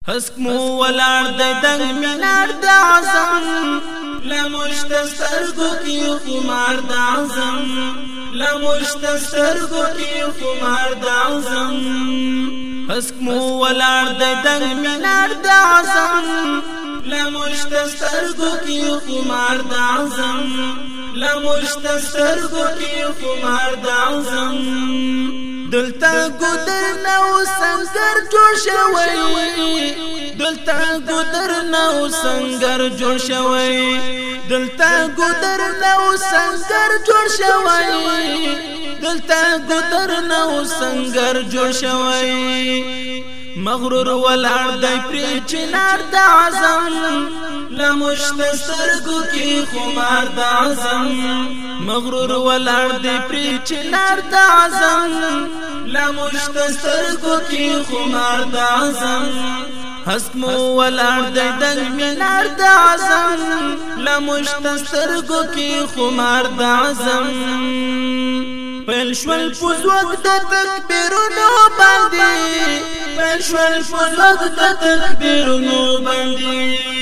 حسک مو ولار د دنګ مینار د اعظم لمشتسترګو کی خمار د اعظم لمشتسترګو کی خمار د اعظم حسک مو ولار د دنګ مینار د اعظم لمشتسترګو کی خمار د اعظم لمشتسترګو کی خمار د اعظم دلتا ګدر نو سنگر جوړ شوی دلتا ګدر نو سنگر جوړ شوی دلتا ګدر نو سنگر جوړ شوی دلتا ګدر نو سنگر جوړ شوی مغرور ولار دای پری چنار د اعظم لمشتسترګو کی خمار د اعظم مغرور ولار دای پری چنار د اعظم لمشتسترګو کی خمار د اعظم حسک مو ولار دای دنګ مینار د اعظم لمشتسترګو کی خمار د اعظم پلشول پوزوک د تکبیرونو باندې پلشول پوزوک د تکبیرونو باندې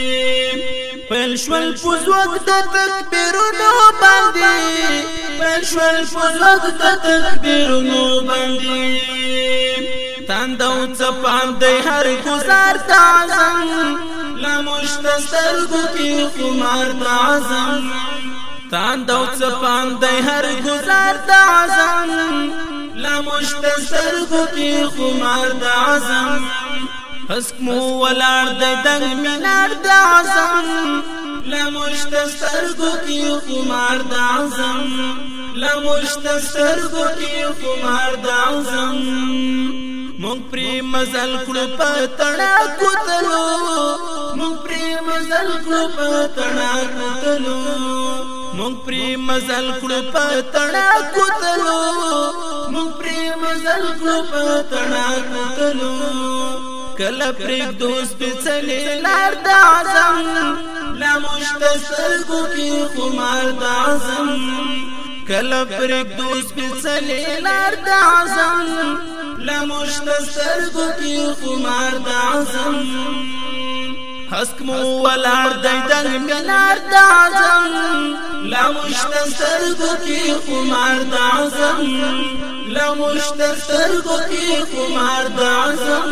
پلشول پوزوک د تکبیرونو باندې پلشول پوزوک د تکبیرونو باندې تاندو چپان د هر گزار د اعظم لمشتسترګو کی خمار د اعظم تاندو چپان د هر گزار د اعظم لمشتسترګو کی خمار د اعظم حسک مو ولار د دنګ مینار د اعظم لمشتسترګو کی خمار د اعظم لمشتسترګو کی خمار د اعظم مونږ پری مزل کړو پتړه کوتلو مونږ پری مزل کړو پتړه کوتلو مونږ پری مزل کړو پتړه کوتلو مونږ پری مزل کړو پتړه کوتلو کله پرېګ دوست پڅلې لار د اعظم لمشتسترګو کی خمار د اعظم کله پرېګ دوست پڅلې لار د اعظم لمشتسترګو کی خمار د اعظم حسک مو ولار دای دنګ مینار د اعظم لمشتسترګو کی خمار د اعظم لمشتسترګو کی خمار د اعظم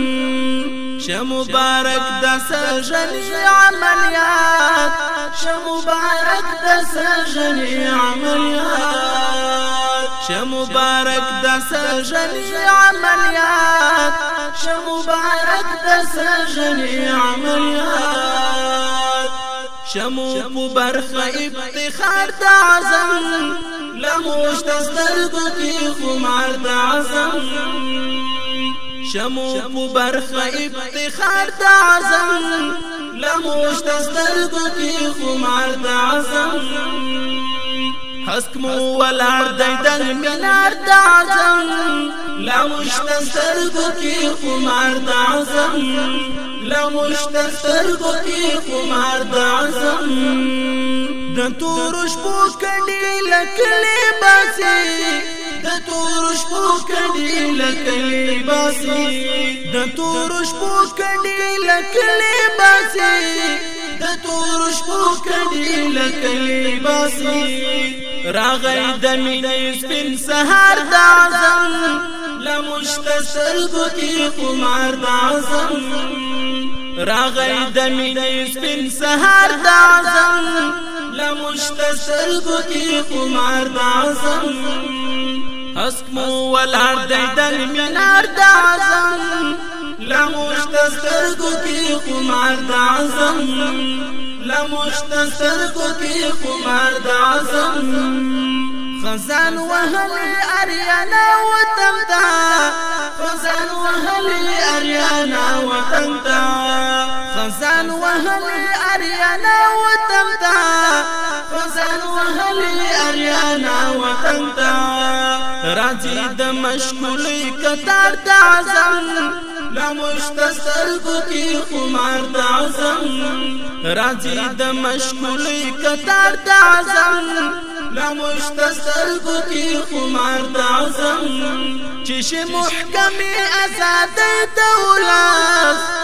شمبارک د سجنی عملیات شمبارک د سجنی عملیات شمبارک د سجنی عملیات شمبارک د سجنی عملیات شمو په برخه افتخار د اعظم لمشتسترګو کی خمار د اعظم شمو په برخه افتخار د اعظم لمشتسترګو کی خمار د اعظم حسک مو ولار دای دنګ مینار د اعظم لمشتسترګو کی خمار د اعظم لمشتسترګو کی خمار د اعظم د تور شپو کډی لکلې باسي د تور شپو کډی لکلې باسي د تور شپو کډی لکلې باسي د تور شپو کډی لکلې باسي راغی د مینې سپین سهار د اعظم لمشتسترګو کی خمار د اعظم راغی د مینې سپین سهار د اعظم لمشتسترګو کی خمار د اعظم حسک مو ولار دای دنګ مینار د اعظم لمشتسترګو کی خمار د اعظم لمشتسترګو کی خمار د اعظم خزان وهلی اریانا وطن تا خزان وهلی اریانا وطن تا خزان وهلی اریانا وطن تا خزان وهلی اریانا وطن تا راځي د مشغولې کتار د اعظم لمشتسترګو کی خمار د اعظم راځي د مشغولې کتار د اعظم لمشتسترګو کی خمار د اعظم چې محکم آزاد دولت چې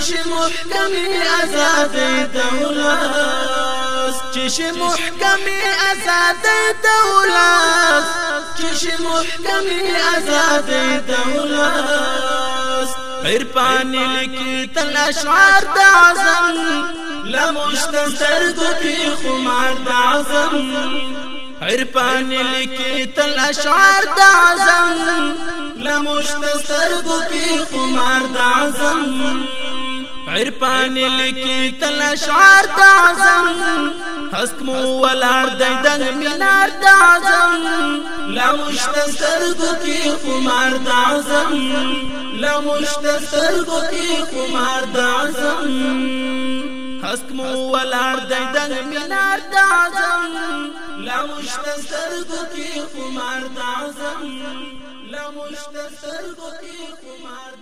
چش محکمی آزادی دولت چش محکمی آزادی دولت چش محکمی آزادی دولت عرفانی لکی تل اشعار دعظم لمشتنسر کی خمار دعظم عرفانی لکی تل اشعار دعظم لمشتنسر کی خمار دعظم عرفانی لکی تل اشعار دعظم حسک مو ولار دنگ مینار دعظم لمشتنسر کی خمار دعظم لمشتنسر کی خمار دعظم حسک مو ولار دنگ مینار دعظم لمشتنسر کی خمار دعظم لمشتنسر کی خمار